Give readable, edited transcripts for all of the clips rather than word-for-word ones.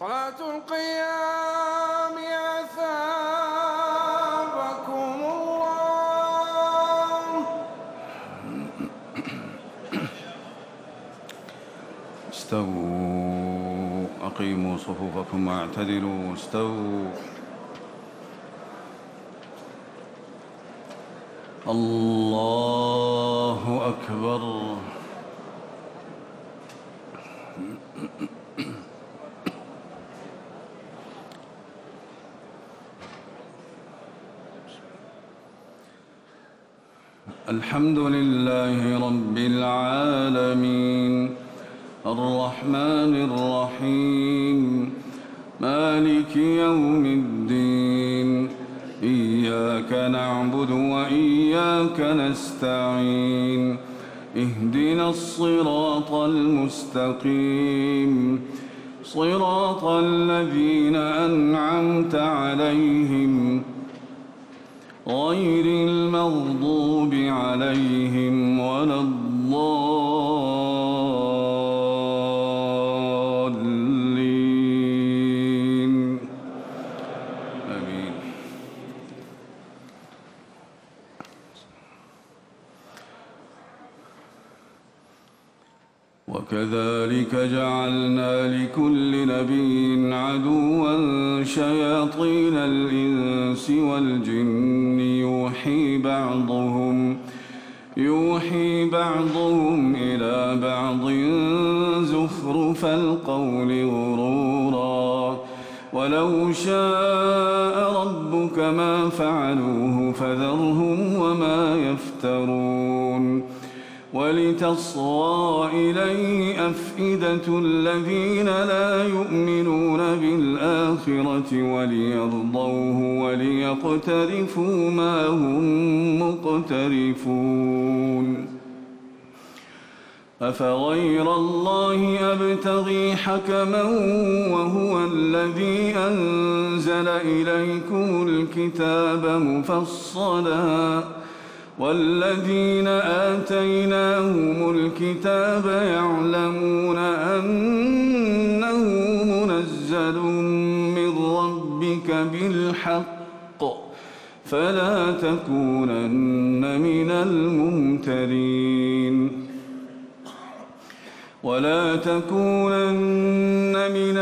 صلاة القيام أثابكم الله. استووا أقيموا صفوفكم واعتدلوا. استووا. الله أكبر. الحمد لله رب العالمين الرحمن الرحيم مالك يوم الدين إياك نعبد وإياك نستعين اهدنا الصراط المستقيم صراط الذين أنعمت عليهم غير المغضوب عليهم ولا الضالين آمين. وكذلك جعلنا لكل نبي عدوا شياطين الإنس والجن يوحي بعضهم إلى بعض زخرف القول غرورا ولو شاء ربك ما فعلوه فذرهم وما يفترون. ولتصغى إليه أفئدة الذين لا يؤمنون بالآخرة وليرضوه وليقترفوا ما هم مقترفون. أفغير الله أبتغي حكما وهو الذي أنزل إليكم الكتاب مفصلا والذين آتيناهم الكتاب يعلمون أنه منزل من ربك بالحق فلا تكونن من الممترين ولا تكونن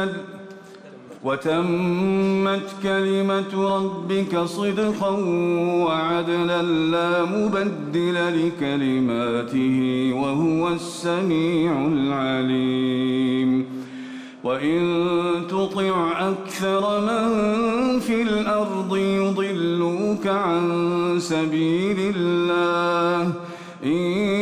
وتمت كلمة ربك صدقا وعدلا لا مبدل لكلماته وهو السميع العليم. وإن تطع أكثر من في الأرض يضلوك عن سبيل الله إن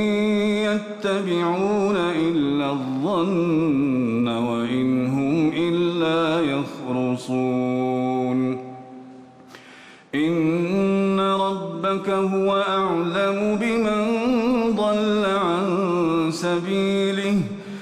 يتبعون إلا الظن وإن هم إلا يخرصون. إن ربك هو أعلم بمن ضل عن سبيله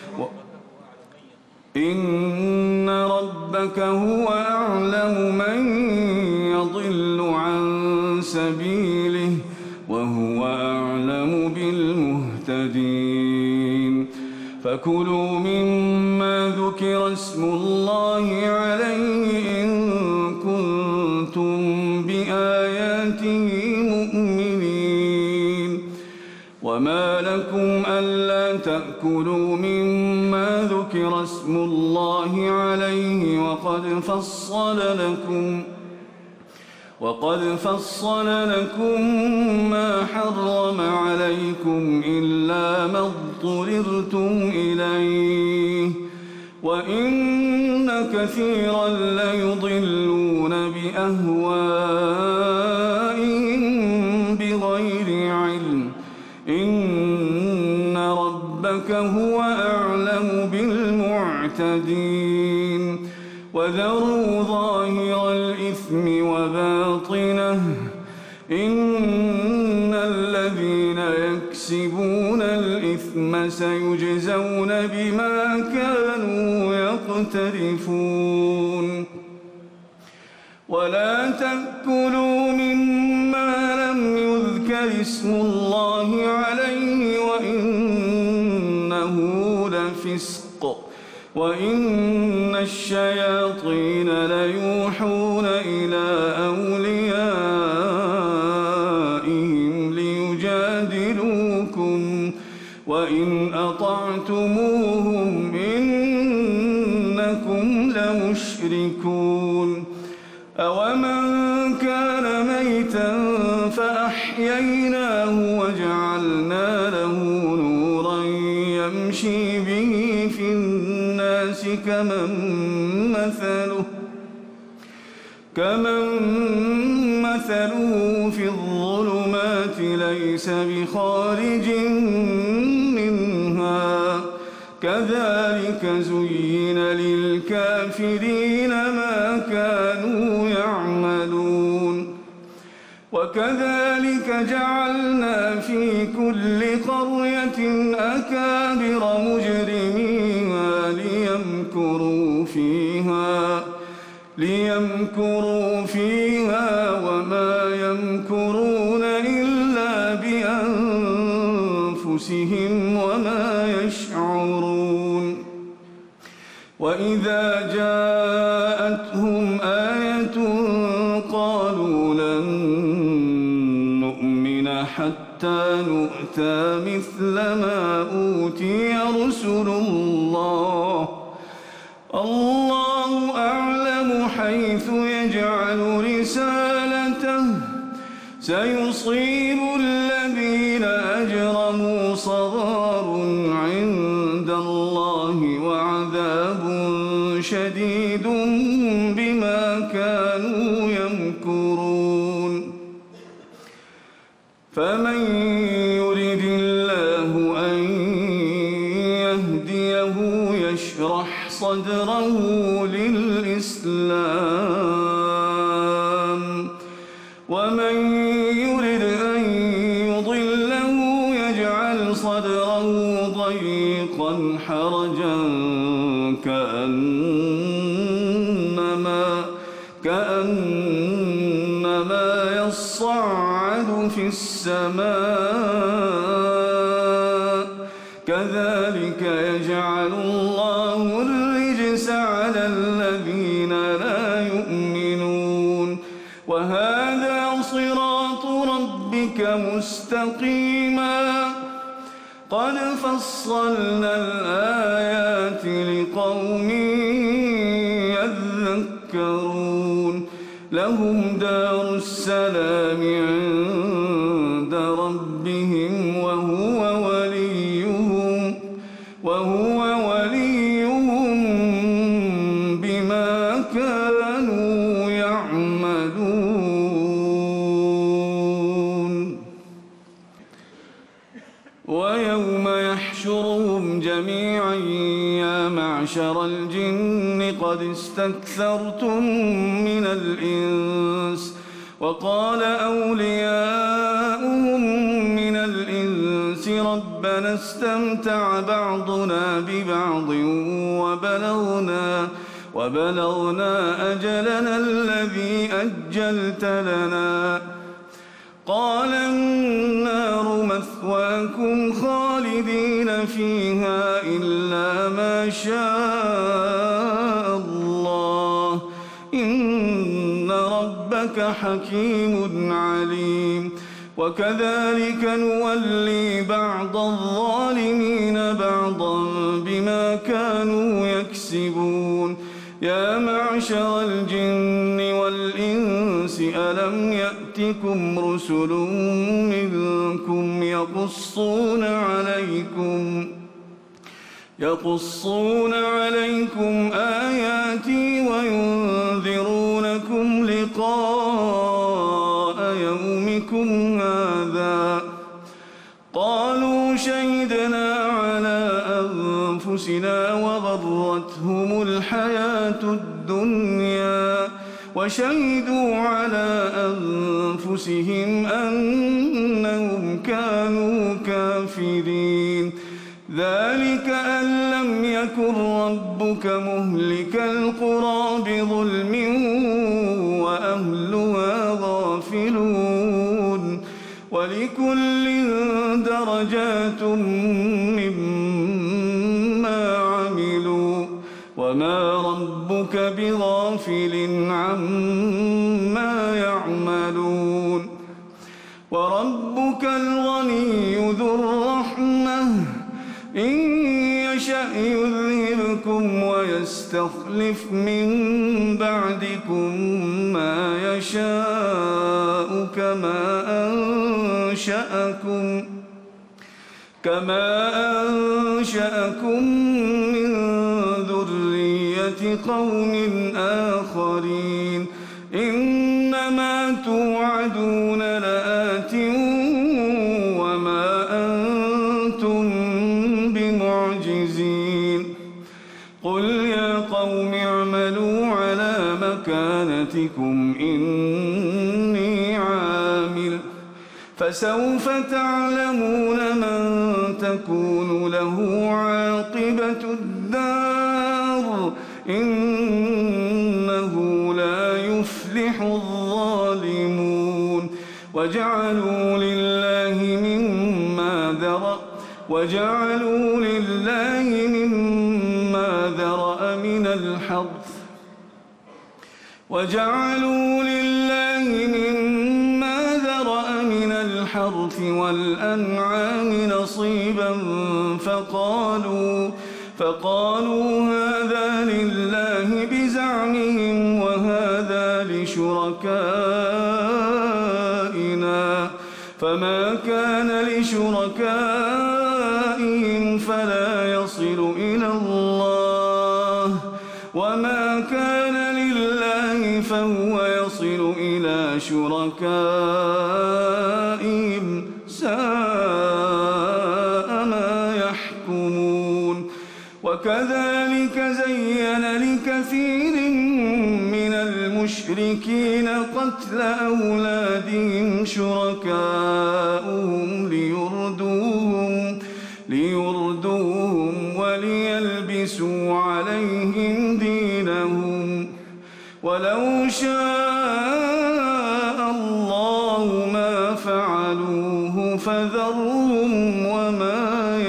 إن ربك هو أعلم من يضل عن سبيله وهو أعلم بالمهتدين. فكلوا مما ذكر اسم الله عليه إن كنتم بآياته مؤمنين. وما لكم ألا تأكلوا مما ذكر اسم الله عليه وقد فصل لكم ما حرم عليكم إلا ما اضطررتم إليه وإن كثيرا ليضلون بأهوائهم بغير علم إن ربك هو أعلم بالمعتدين. وذروا ظاهر الإثم وباطنه إن الذين يكسبون الإثم سيجزون بما كانوا يقترفون. ولا تأكلوا مما لم يذكر اسم الله عليه وإنه لفسق وإن الشياطين ليوحون إلى أوليائهم ليجادلوكم وإن أطعتموهم إنكم لمشركون أومن كان ميتا فأحييناه وجعلنا له نورا يمشي به في الناس كمن مثله في الظلمات ليس بخارج منها كذلك زين للكافرين ما كانوا يعملون وكذلك جعلنا في كل قرية أكابر مجرميها ليمكروا فيها وما يمكرون إلا بأنفسهم وما يشعرون وإذا جاءتهم آية قالوا لن نؤمن حتى نؤتى مثل ما أوتي رسل الله أعلم حيث يجعل رسالته سيصيب الذين أجرموا صغار عند الله وعذاب شديد بما كانوا يمكرون فمن يرد الله أن يهديه يشرح صدره للإسلام ومن يرد أن يضله يجعل صدره ضيقا حرجا كأنما يصعد في السماء كذلك يجعل الله الرجس على الذين لا يؤمنون وهذا صراط ربك مستقيما قد فصلنا الآيات لقوم يذكرون لهم دار السلام عند ربهم وهو وليهم بما كانوا يعملون ويوم يحشرهم جميعا يا معشر الجن قد استكثرتم من الإنس وقال أولياؤهم من الإنس ربنا استمتع بعضنا ببعض وبلغنا أجلنا الذي أجلت لنا قال النار مثواكم خالدين فيها إلا ما شاء الله إن ربك حكيم عليم وكذلك نولي بعض الظالمين بعضا بما كانوا يكسبون يا معشر الجن والإنس ألم يأتكم رسل منكم يقصون عليكم آياتي وينذرونكم لقاء يومكم هذا قالوا شهدنا على أنفسنا وغرتهم الحياة الدنيا وشهدوا على أنفسهم أنهم كانوا كافرين ذلك أن لم يكن ربك مهلك القرى بظلم وأهلها غافلون ولكل درجات مما عملوا وما وما ربك بغافل عما يعملون وربك الغني ذو الرحمة إن يشأ يذهبكم ويستخلف من بعدكم ما يشاء كما أنشأكم من ذرية قوم آخرين إنما توعدون لآت وما أنتم بمعجزين قل يا قوم اعملوا على مكانتكم إني عامل فسوف تعلمون من تكون له عاقبة الدار إنه لا يفلح الظالمون وجعلوا لله مما ذرأ من الحرث والأنعام نصيبا فقالوا هذا لله بزعمهم وهذا لشركائنا فما كان لشركائهم فلا يصل إلى الله وما كان لله فهو يصل إلى شركائهم ساء ما يحكمون وكذلك زين لكثير من المشركين قتل أولادهم شركاؤهم ليردوهم وليلبسوا عليهم دينهم ولو شاء الله ما فعلوه فذرهم وما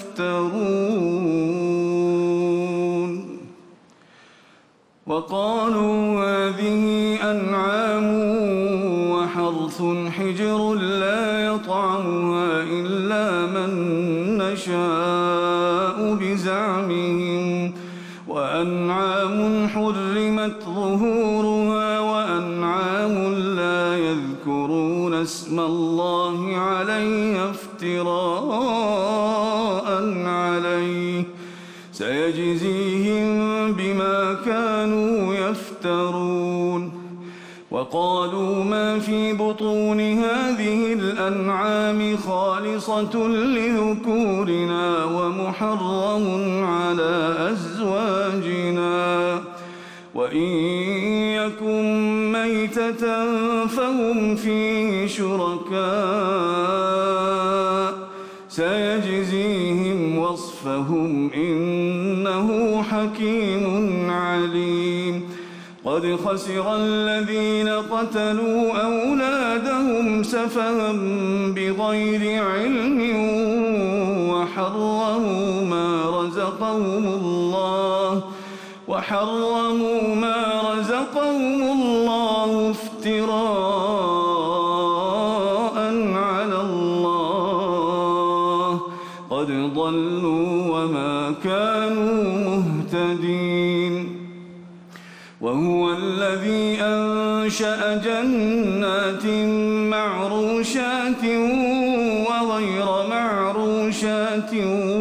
يفترون وقالوا هذه أنعام وحرث حجر لا يطعمها إلا من نشاء بزعمهم وأنعام حرمت ظهورها وأنعام لا يذكرون اسم الله عليها افتراء عليه سيجزيهم بما كانوا يفترون وقالوا ما في بطون هذه الأنعام خالصة لذكورنا ومحرم على أزواجنا وإن يكن ميتة فهم فيه شركاء سيجزيهم وصفهم إنه حكيم عليم قد خسر الذين قتلوا أولادهم سفها بغير علم وحرموا ما رزقهم الله افتراء على الله قد ضلوا وما كانوا مهتدين وهو الذي أنشأ جنات معروشات وغير معروشات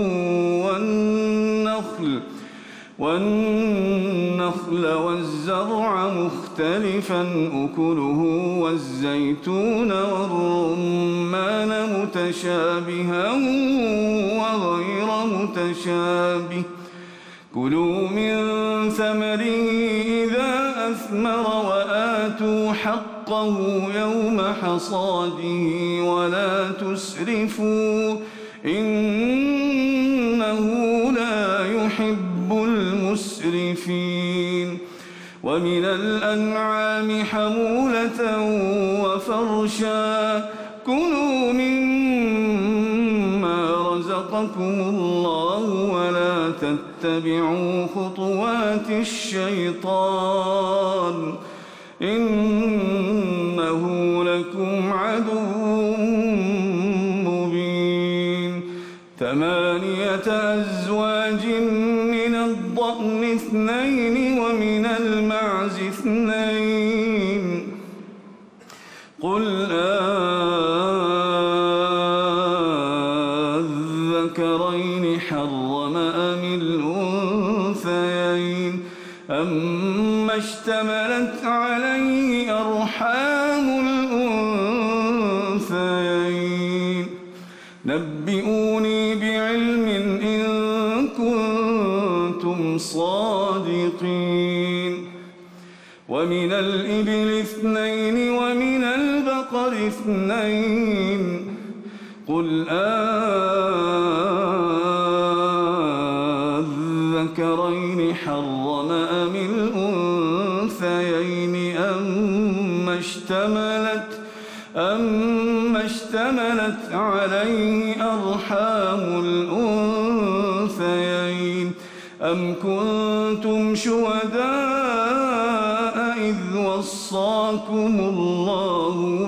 والنخل والزرع مختلفا أكله والزيتون والرمان متشابها وغير متشابه كلوا من ثمره إذا أثمر وآتوا حقه يوم حصاده ولا تسرفوا إنه لا يحب المسرفين ومن الأنعام حمولة وفرشا كلوا مما رزقكم الله ولا تتقوا تتبعوا خطوات الشيطان إنه لكم عدو مبين 8 أزواج من الضأن 2 ومن المعز 2 قل أذكرين حرم أم الأنثيين أما اشتملت عليه أرحام الأنثيين نبئوني بعلم إن كنتم صادقين ومن الإبل 2 ومن البقر 2 قل أذكرين حرم أم الأنثيين أما اشتملت عليه أرحام الأنثيين أم كنتم شهداء إذ وصاكم الله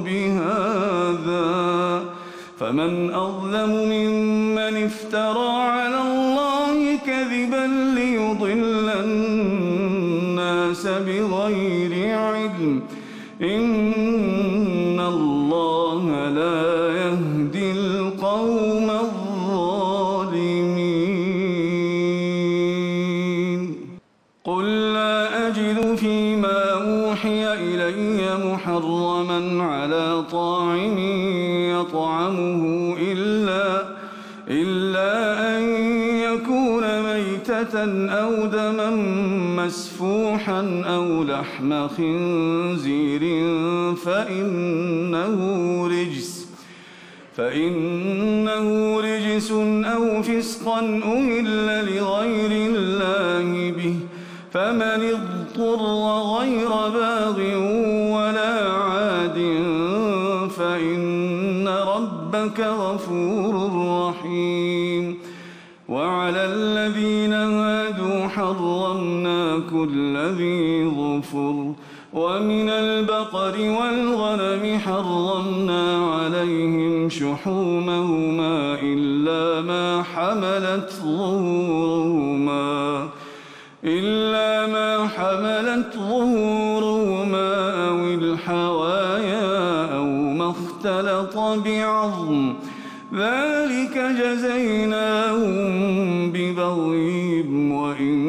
بهذا فمن أظلم ممن افترى على الله كذبا ليضل الناس بغير علم إن الله لا يهدي القوم الظالمين قل لا أجد فيما أوحي إلي محرما على طاعم يطعمه إلا أن يكون ميتة أو دما مسفوحا أو لحم خنزير فإنه رجس أو فسقا أهل لغير الله به فمن اضطر غير باغ ولا عاد فإن ربك غفور رحيم وعلى الذين هادوا حرمنا كل ذي ظفر ومن البقر والغنم حرمنا عليهم شحومهما إلا ما حملت ظهورهما أو الحوايا أو ما اختلط بعظم ذلك جزيناهم ببغيهم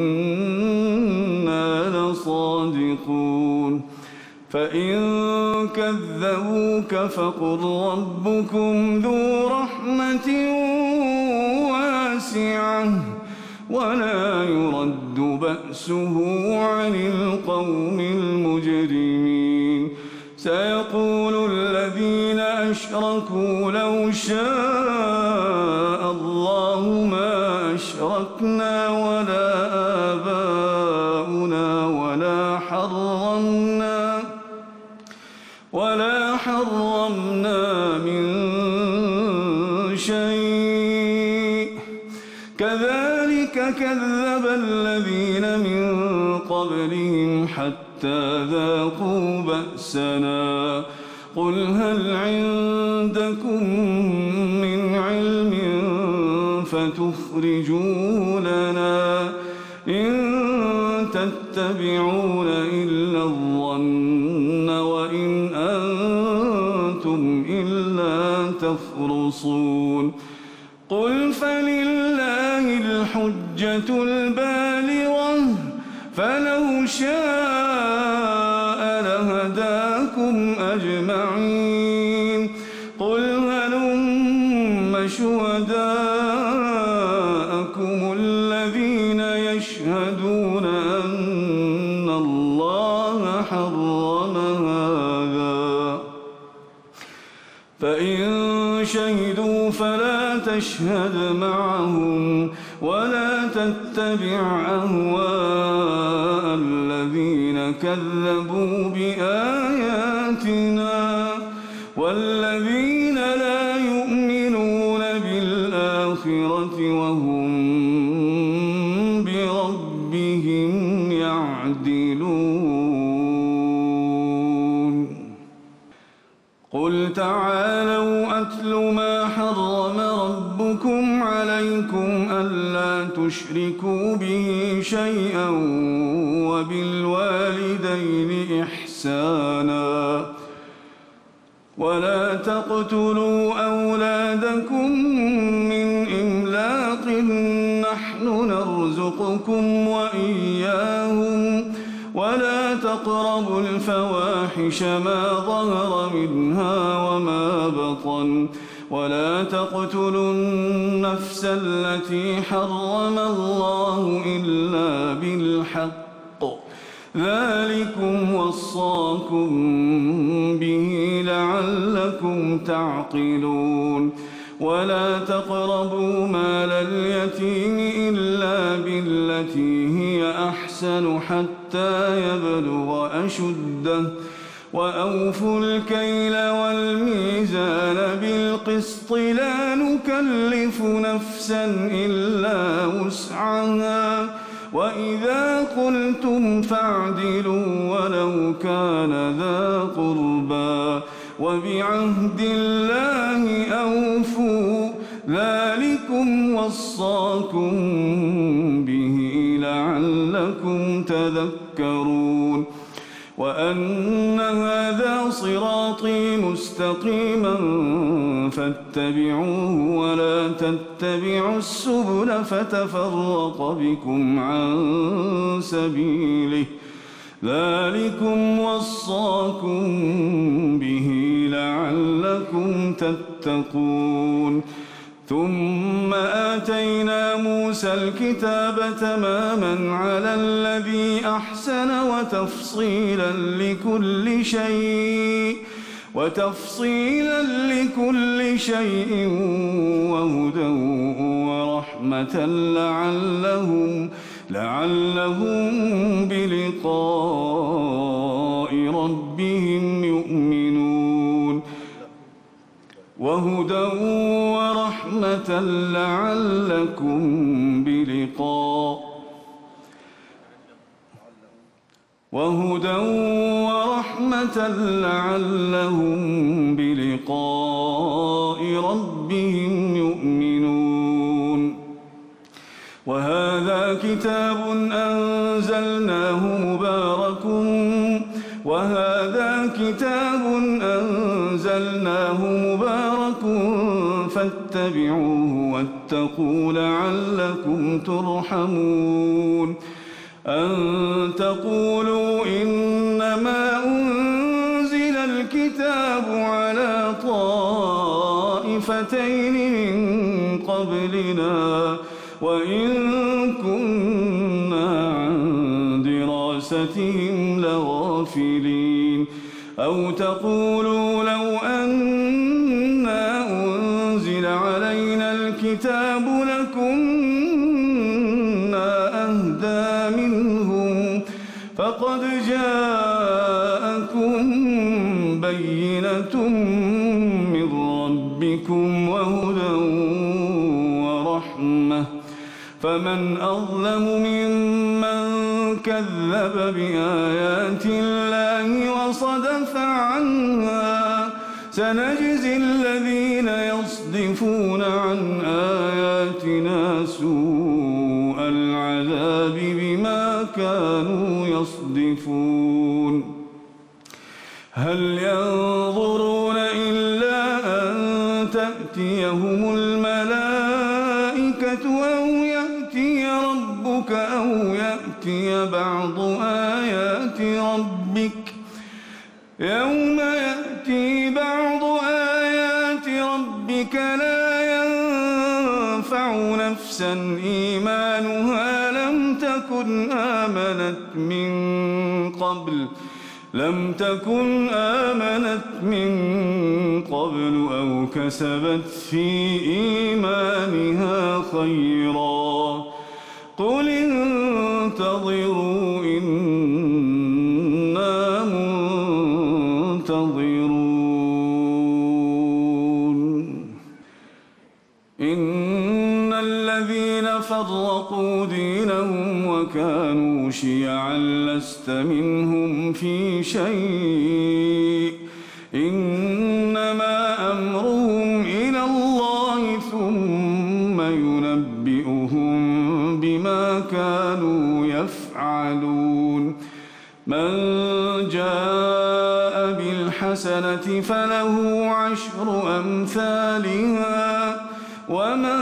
وإنا لصادقون فإن كذبوك فقل ربكم ذو رحمة واسعة ولا يرد بأسه عن القوم المجرمين سيقول الذين أشركوا لو شاء الله ما أشركنا ولا آباؤنا ولا حرمنا من شيء كذلك كذب الذين من قبلهم حتى ذاقوا بأسنا قل هل عندكم من علم فتخرجوا لنا إن تتبعون إلا الظن وإن أنتم إلا تخرصون قل فلله الحجة البالغة فلو شاء لهداكم أجمعين قل هلم شهداءكم الذين يشهدون أن الله حرم هذا فإن شهدوا فلا تشهد معهم ولا تتبع أهواء الذين كذبوا بآياتنا والذين لا يؤمنون بالآخرة وهم قل تعالوا أتل ما حرم ربكم عليكم ألا تشركوا به شيئا وبالوالدين إحسانا ولا تقتلوا أولادكم من إملاق نحن نرزقكم وإياهم ولا تقربوا الفواحش ما ظهر منها وما بطن ولا تقتلوا النفس التي حرم الله إلا بالحق ذلكم وصاكم به لعلكم تعقلون ولا تقربوا مال اليتيم إلا بالتي هي أحسن حتى يبلغ أشده وأوفوا الكيل والميزان بالقسط لا نكلف نفسا إلا وسعها وإذا قلتم فاعدلوا ولو كان ذا قربى وبعهد الله أوفوا ذلكم وصاكم به لعلكم تذكرون وأن هذا صراطي مستقيما فاتبعوه ولا تتبعوا السبل فتفرق بكم عن سبيله ذلكم وصاكم به لعلكم تتقون ثم آتينا موسى الكتاب تماما على الذي أحسن وتفصيلا لكل شيء وهدى ورحمة لعلهم بلقاء ربهم يؤمنون وهدى ورحمة لعلكم بلقاء ربهم يؤمنون وهذا كتاب أنزلناه مبارك فاتبعوه واتقوا لعلكم ترحمون أن تقولوا إنما أنزل الكتاب على طائفتين من قبلنا وإن كنا عن دراستهم لغافلين أو تقولوا لو أنا أنزل علينا الكتاب لكنا أهدى منهم فقد جاءكم بينة من ربكم وهدى ورحمة فمن أظلم ممن كذب بآيات الله وصدف عنها سنجزي الذين يصدفون عن آياتنا سوء العذاب بما كانوا يصدفون هل ينظرون إلا أن تأتيهم الملائكة أو يأتي ربك أو يأتي بعض آيات ربك يوم يأتي بعض آيات ربك لا ينفع نفسا إيمانها لم تكن آمنت من قبل أو كسبت في إيمانها خيرا قل انتظروا إنا منتظرون إن الذين فرقوا دينهم وكانوا شيعا لست منهم في شيء إنما أمرهم إلى الله ثم ينبئهم بما كانوا يفعلون من جاء بالحسنة فله 10 أمثالها ومن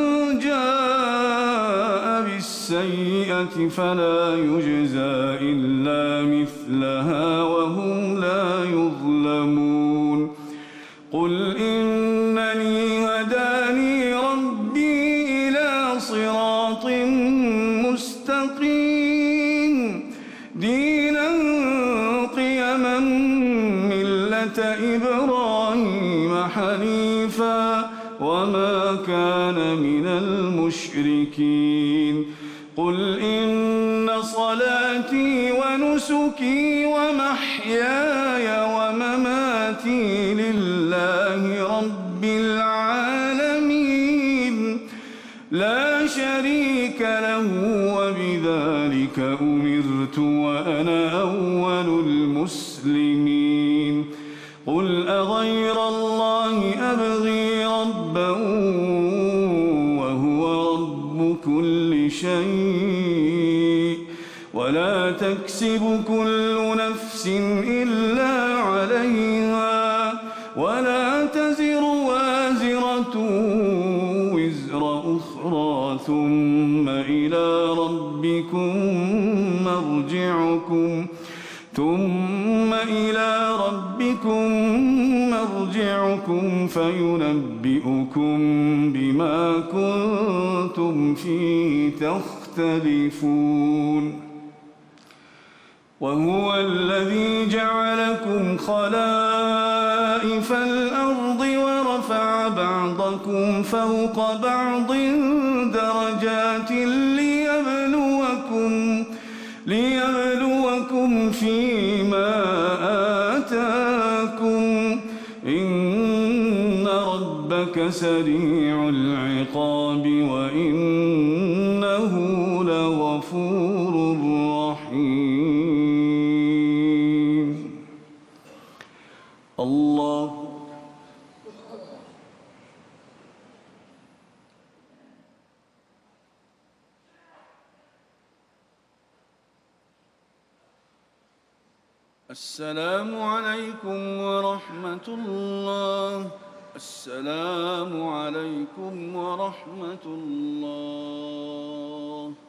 جاء بالسيئة فلا يجزى إلا مثلها وهم لا يظلمون قل إنني هداني ربي إلى صراط مستقيم دينا قيما ملة إبراهيم حنيفا وما كان من المشركين قل إن صلاتي ونسكي ومحياي ومماتي لله رب العالمين لا شريك له وبذلك أمرت وأنا أول المسلمين قل أغير الله أبغي ربا وهو رب كل شيء ولا تكسب كل نفس إلا عليها ولا تزر وازرة وزر أخرى ثم إلى ربكم مرجعكم فينبئكم بما كنتم فيه تختلفون وهو الذي جعلكم خلائف الأرض ورفع بعضكم فوق بعض درجات ليبلوكم فيما آتاكم إن ربك سريع العقاب وإنه لغفور رحيم الله السلام عليكم ورحمة الله السلام عليكم ورحمة الله